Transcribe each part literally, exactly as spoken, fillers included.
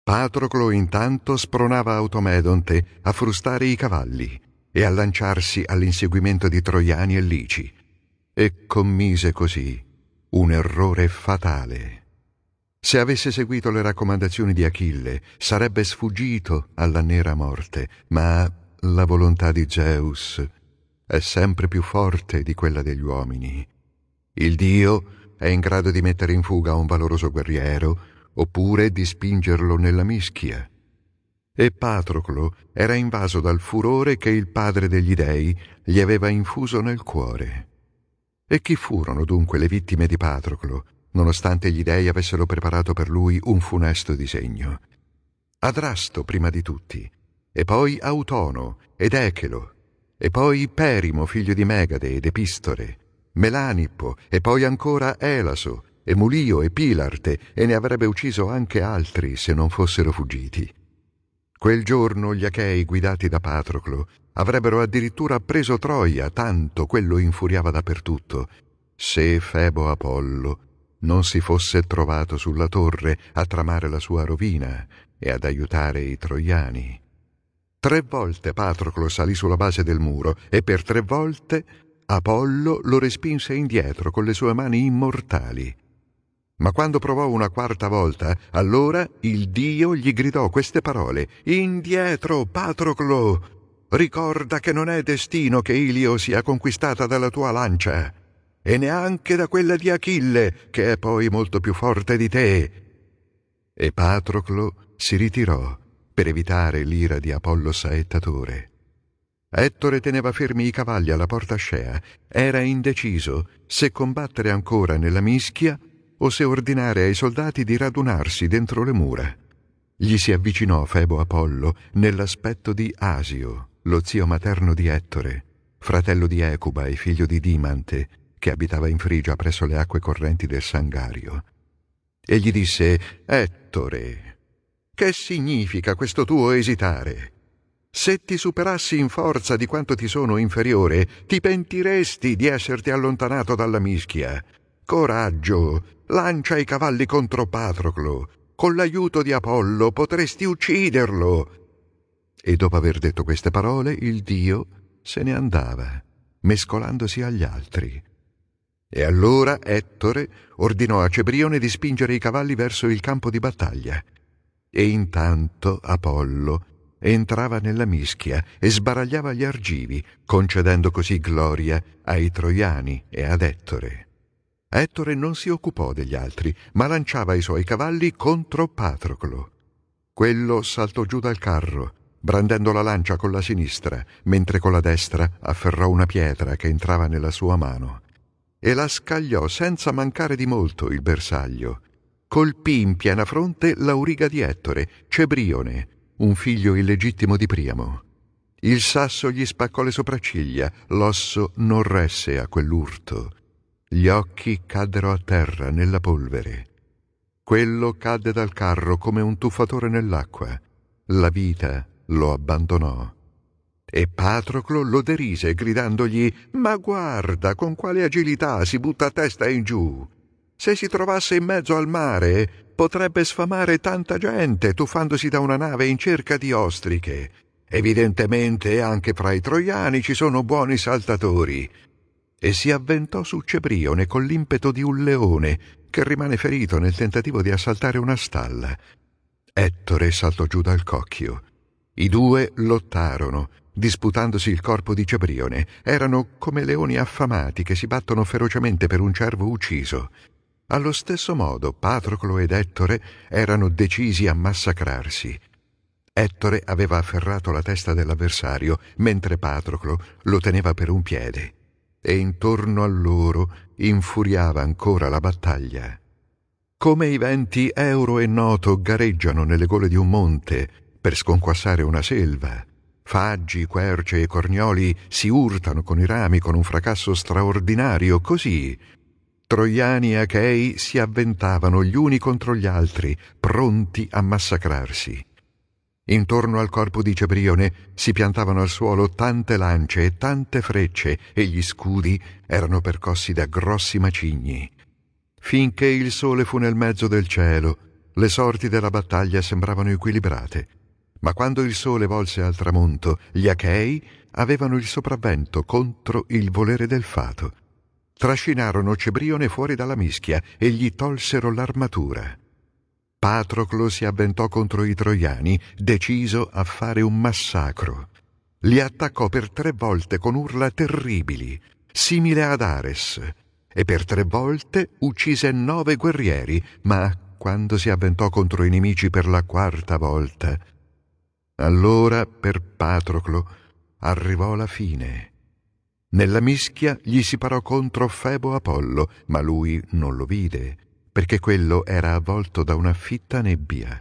Patroclo intanto spronava Automedonte a frustare i cavalli e a lanciarsi all'inseguimento di Troiani e Lici, e commise così un errore fatale. Se avesse seguito le raccomandazioni di Achille, sarebbe sfuggito alla nera morte, ma la volontà di Zeus è sempre più forte di quella degli uomini. Il dio è in grado di mettere in fuga un valoroso guerriero oppure di spingerlo nella mischia. E Patroclo era invaso dal furore che il padre degli dei gli aveva infuso nel cuore. E chi furono dunque le vittime di Patroclo, nonostante gli dei avessero preparato per lui un funesto disegno? Adrasto prima di tutti, e poi Autono ed Echelo, e poi Perimo, figlio di Megade ed Epistore, Melanippo, e poi ancora Elaso, e Mulio e Pilarte, e ne avrebbe ucciso anche altri se non fossero fuggiti. Quel giorno gli Achei, guidati da Patroclo, avrebbero addirittura preso Troia, tanto quello infuriava dappertutto, se Febo Apollo non si fosse trovato sulla torre a tramare la sua rovina e ad aiutare i troiani. Tre volte Patroclo salì sulla base del muro e per tre volte Apollo lo respinse indietro con le sue mani immortali. Ma quando provò una quarta volta, allora il dio gli gridò queste parole: «Indietro, Patroclo! Ricorda che non è destino che Ilio sia conquistata dalla tua lancia, e neanche da quella di Achille, che è poi molto più forte di te». E Patroclo si ritirò per evitare l'ira di Apollo saettatore. Ettore teneva fermi i cavalli alla porta Scea. Era indeciso se combattere ancora nella mischia o se ordinare ai soldati di radunarsi dentro le mura. Gli si avvicinò Febo Apollo nell'aspetto di Asio, lo zio materno di Ettore, fratello di Ecuba e figlio di Dimante, che abitava in Frigia presso le acque correnti del Sangario. E gli disse: «Ettore, che significa questo tuo esitare? Se ti superassi in forza di quanto ti sono inferiore, ti pentiresti di esserti allontanato dalla mischia. Coraggio! Lancia i cavalli contro Patroclo. Con l'aiuto di Apollo potresti ucciderlo». E dopo aver detto queste parole, il dio se ne andava, mescolandosi agli altri. E allora Ettore ordinò a Cebrione di spingere i cavalli verso il campo di battaglia. E intanto Apollo entrava nella mischia e sbaragliava gli argivi, concedendo così gloria ai troiani e ad Ettore. Ettore non si occupò degli altri, ma lanciava i suoi cavalli contro Patroclo. Quello saltò giù dal carro, brandendo la lancia con la sinistra, mentre con la destra afferrò una pietra che entrava nella sua mano, e la scagliò senza mancare di molto il bersaglio. Colpì in piena fronte l'auriga di Ettore, Cebrione, un figlio illegittimo di Priamo. Il sasso gli spaccò le sopracciglia, l'osso non resse a quell'urto. Gli occhi caddero a terra nella polvere. Quello cadde dal carro come un tuffatore nell'acqua. La vita lo abbandonò. E Patroclo lo derise, gridandogli: «Ma guarda con quale agilità si butta a testa in giù! Se si trovasse in mezzo al mare, potrebbe sfamare tanta gente tuffandosi da una nave in cerca di ostriche. Evidentemente anche fra i troiani ci sono buoni saltatori». E si avventò su Cebrione con l'impeto di un leone che rimane ferito nel tentativo di assaltare una stalla. Ettore saltò giù dal cocchio. I due lottarono, disputandosi il corpo di Cebrione. Erano come leoni affamati che si battono ferocemente per un cervo ucciso. Allo stesso modo Patroclo ed Ettore erano decisi a massacrarsi. Ettore aveva afferrato la testa dell'avversario, mentre Patroclo lo teneva per un piede. E intorno a loro infuriava ancora la battaglia. Come i venti Euro e Noto gareggiano nelle gole di un monte per sconquassare una selva, Faggi, querce e cornioli si urtano con i rami con un fracasso straordinario, così troiani e achei si avventavano gli uni contro gli altri, pronti a massacrarsi. Intorno al corpo di Cebrione si piantavano al suolo tante lance e tante frecce, e gli scudi erano percossi da grossi macigni. Finché il sole fu nel mezzo del cielo, le sorti della battaglia sembravano equilibrate, ma quando il sole volse al tramonto, gli Achei avevano il sopravvento contro il volere del fato. Trascinarono Cebrione fuori dalla mischia e gli tolsero l'armatura. Patroclo si avventò contro i troiani, deciso a fare un massacro. Li attaccò per tre volte con urla terribili, simile ad Ares, e per tre volte uccise nove guerrieri, ma quando si avventò contro i nemici per la quarta volta, allora per Patroclo arrivò la fine. Nella mischia gli si parò contro Febo Apollo, ma lui non lo vide, perché quello era avvolto da una fitta nebbia.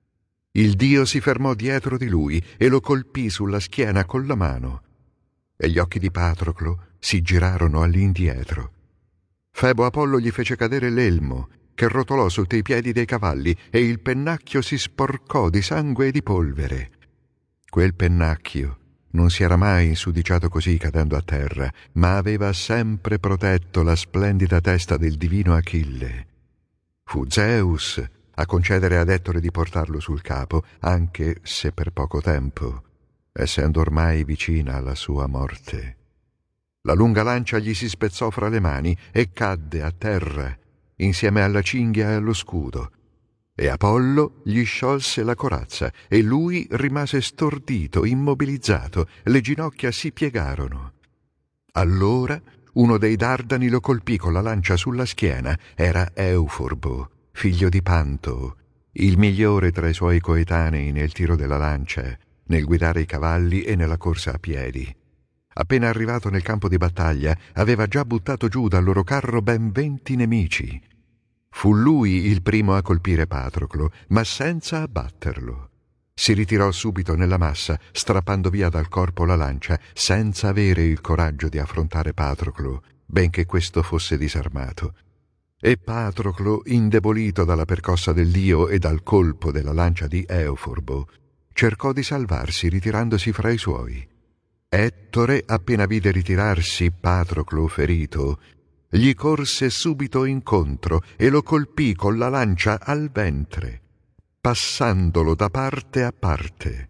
Il dio si fermò dietro di lui e lo colpì sulla schiena con la mano, e gli occhi di Patroclo si girarono all'indietro. Febo Apollo gli fece cadere l'elmo, che rotolò sotto i piedi dei cavalli, e il pennacchio si sporcò di sangue e di polvere. Quel pennacchio non si era mai insudiciato così cadendo a terra, ma aveva sempre protetto la splendida testa del divino Achille. Fu Zeus a concedere ad Ettore di portarlo sul capo, anche se per poco tempo, essendo ormai vicina alla sua morte. La lunga lancia gli si spezzò fra le mani e cadde a terra insieme alla cinghia e allo scudo, e Apollo gli sciolse la corazza e lui rimase stordito, immobilizzato, le ginocchia si piegarono. Allora uno dei Dardani lo colpì con la lancia sulla schiena. Era Euforbo, figlio di Panto, il migliore tra i suoi coetanei nel tiro della lancia, nel guidare i cavalli e nella corsa a piedi. Appena arrivato nel campo di battaglia, aveva già buttato giù dal loro carro ben venti nemici. Fu lui il primo a colpire Patroclo, ma senza abbatterlo. Si ritirò subito nella massa, strappando via dal corpo la lancia, senza avere il coraggio di affrontare Patroclo, benché questo fosse disarmato. E Patroclo, indebolito dalla percossa del dio e dal colpo della lancia di Euforbo, cercò di salvarsi ritirandosi fra i suoi. Ettore, appena vide ritirarsi Patroclo ferito, gli corse subito incontro e lo colpì con la lancia al ventre, passandolo da parte a parte.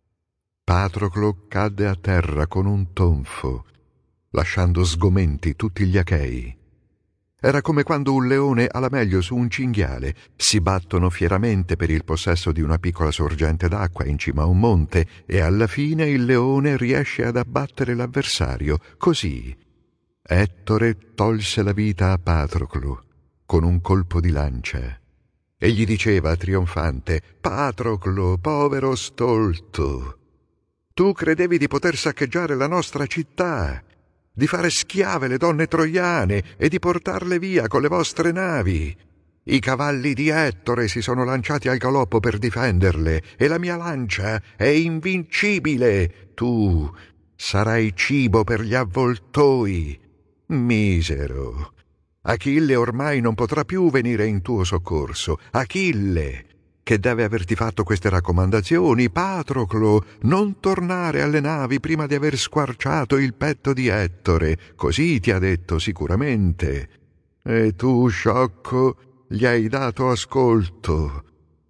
Patroclo cadde a terra con un tonfo, lasciando sgomenti tutti gli Achei. Era come quando un leone ha la meglio su un cinghiale. Si battono fieramente per il possesso di una piccola sorgente d'acqua in cima a un monte e alla fine il leone riesce ad abbattere l'avversario. Così Ettore tolse la vita a Patroclo con un colpo di lancia e gli diceva trionfante: «Patroclo, povero stolto, tu credevi di poter saccheggiare la nostra città, di fare schiave le donne troiane e di portarle via con le vostre navi. I cavalli di Ettore si sono lanciati al galoppo per difenderle e la mia lancia è invincibile. Tu sarai cibo per gli avvoltoi. Misero! Achille ormai non potrà più venire in tuo soccorso. Achille, che deve averti fatto queste raccomandazioni: Patroclo, non tornare alle navi prima di aver squarciato il petto di Ettore, così ti ha detto sicuramente. E tu, sciocco, gli hai dato ascolto».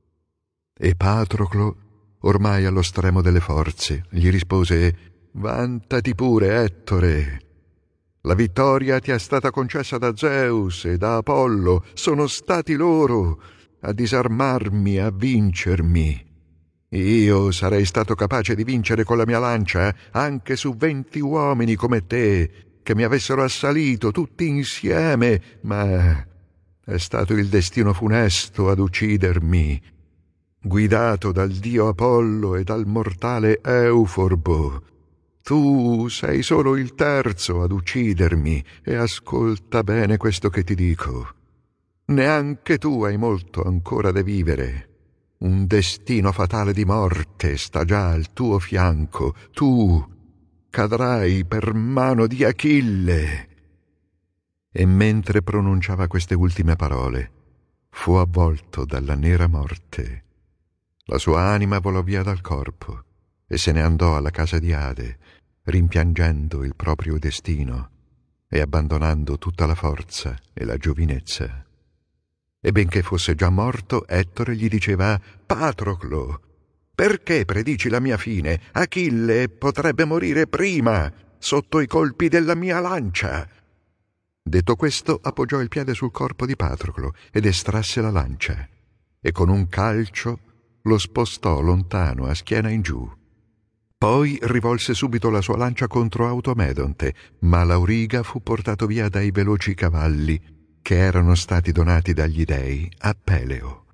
E Patroclo, ormai allo stremo delle forze, gli rispose: «Vantati pure, Ettore. La vittoria ti è stata concessa da Zeus e da Apollo. Sono stati loro a disarmarmi, a vincermi. Io sarei stato capace di vincere con la mia lancia anche su venti uomini come te, che mi avessero assalito tutti insieme, ma è stato il destino funesto ad uccidermi, guidato dal dio Apollo e dal mortale Euforbo. Tu sei solo il terzo ad uccidermi, e ascolta bene questo che ti dico. Neanche tu hai molto ancora da vivere. Un destino fatale di morte sta già al tuo fianco. Tu cadrai per mano di Achille». E mentre pronunciava queste ultime parole, fu avvolto dalla nera morte. La sua anima volò via dal corpo e se ne andò alla casa di Ade, rimpiangendo il proprio destino e abbandonando tutta la forza e la giovinezza. e benché fosse già morto, Ettore gli diceva: Patroclo, perché predici la mia fine? Achille potrebbe morire prima, sotto i colpi della mia lancia. Detto questo, appoggiò il piede sul corpo di Patroclo ed estrasse la lancia, e con un calcio lo spostò lontano a schiena in giù. Poi rivolse subito la sua lancia contro Automedonte, ma l'auriga fu portato via dai veloci cavalli che erano stati donati dagli dei a Peleo.